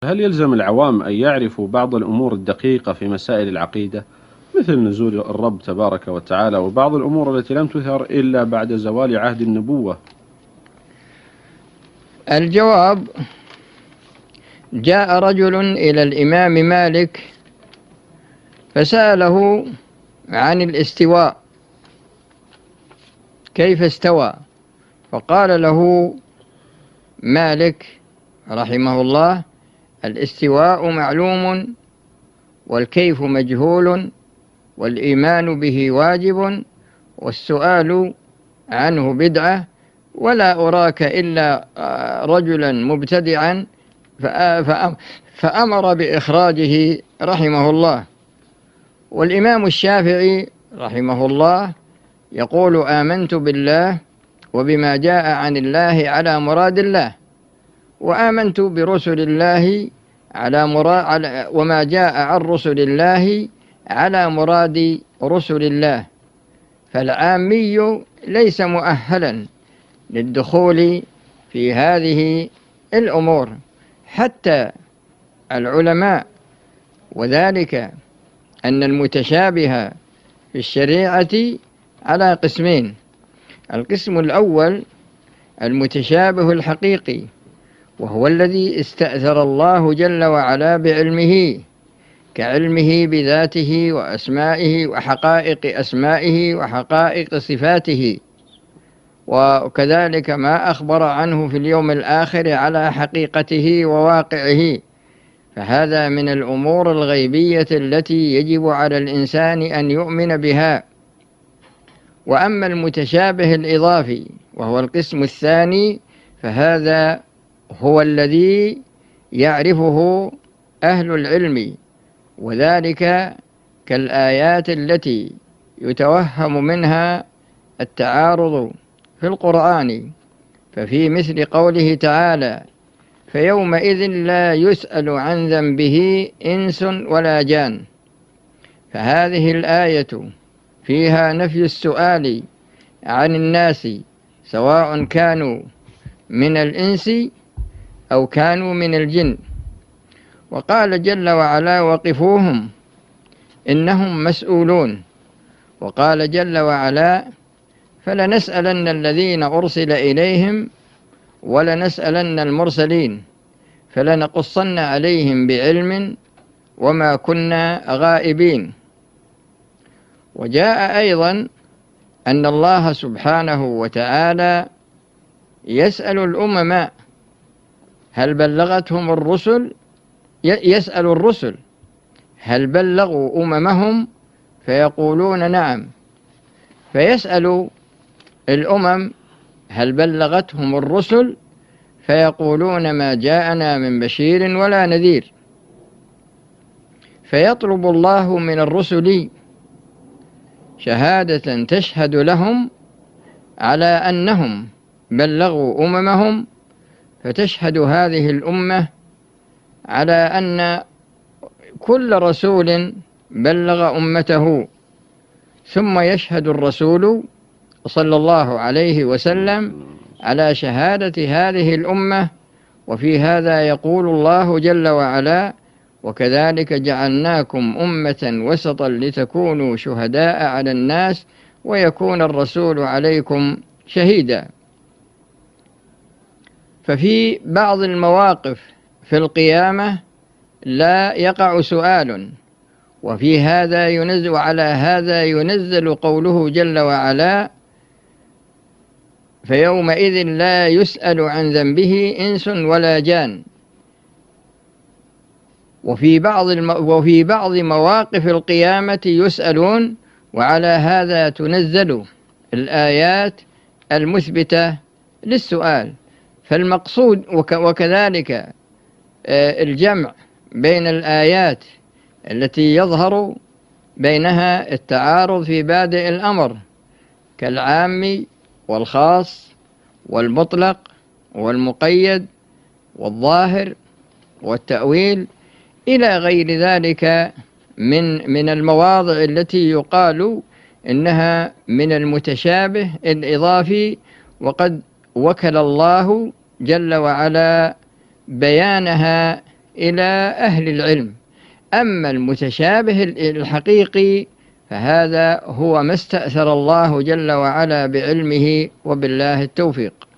هل يلزم العوام أن يعرفوا بعض الأمور الدقيقة في مسائل العقيدة مثل نزول الرب تبارك وتعالى وبعض الأمور التي لم تثر إلا بعد زوال عهد النبوة؟ الجواب: جاء رجل إلى الإمام مالك فسأله عن الاستواء، كيف استوى؟ فقال له مالك رحمه الله: الاستواء معلوم، والكيف مجهول، والإيمان به واجب، والسؤال عنه بدعة، ولا أراك إلا رجلا مبتدعا، فأمر بإخراجه رحمه الله. والإمام الشافعي رحمه الله يقول: آمنت بالله وبما جاء عن الله على مراد الله، وآمنت برسل الله وما جاء عن رسل الله على مراد رسل الله. فالعامي ليس مؤهلا للدخول في هذه الأمور حتى العلماء، وذلك أن المتشابه في الشريعة على قسمين: القسم الأول المتشابه الحقيقي، وهو الذي استأثر الله جل وعلا بعلمه، كعلمه بذاته وأسمائه وحقائق أسمائه وحقائق صفاته، وكذلك ما أخبر عنه في اليوم الآخر على حقيقته وواقعه، فهذا من الأمور الغيبية التي يجب على الإنسان أن يؤمن بها. وأما المتشابه الإضافي وهو القسم الثاني، فهذا هو الذي يعرفه أهل العلم، وذلك كالآيات التي يتوهم منها التعارض في القرآن، ففي مثل قوله تعالى: فيومئذ لا يسأل عن ذنبه إنس ولا جان. فهذه الآية فيها نفي السؤال عن الناس، سواء كانوا من الإنس أو كانوا من الجن. وقال جل وعلا: وقفوهم إنهم مسؤولون. وقال جل وعلا: فلنسألن الذين أرسل إليهم ولنسألن المرسلين فلنقصن عليهم بعلم وما كنا غائبين. وجاء أيضا أن الله سبحانه وتعالى يسأل الأمم هل بلغتهم الرسل، يسأل الرسل هل بلغوا أممهم، فيقولون نعم، فيسأل الأمم هل بلغتهم الرسل، فيقولون ما جاءنا من بشير ولا نذير. فيطلب الله من الرسل شهادة تشهد لهم على أنهم بلغوا أممهم، فتشهد هذه الأمة على أن كل رسول بلغ أمته، ثم يشهد الرسول صلى الله عليه وسلم على شهادة هذه الأمة. وفي هذا يقول الله جل وعلا: وكذلك جعلناكم أمة وسطا لتكونوا شهداء على الناس ويكون الرسول عليكم شهيدا. ففي بعض المواقف في القيامة لا يقع سؤال، وفي هذا ينزل، وعلى هذا ينزل قوله جل وعلا: فيومئذ لا يسأل عن ذنبه إنس ولا جان. وفي بعض مواقف القيامة يسألون، وعلى هذا تنزل الآيات المثبتة للسؤال. فالمقصود وكذلك الجمع بين الآيات التي يظهر بينها التعارض في بادئ الأمر، كالعام والخاص والمطلق والمقيد والظاهر والتأويل إلى غير ذلك من المواضع التي يقال إنها من المتشابه الإضافي، وقد وكل الله جل وعلا بيانها إلى أهل العلم. أما المتشابه الحقيقي فهذا هو ما استأثر الله جل وعلا بعلمه، وبالله التوفيق.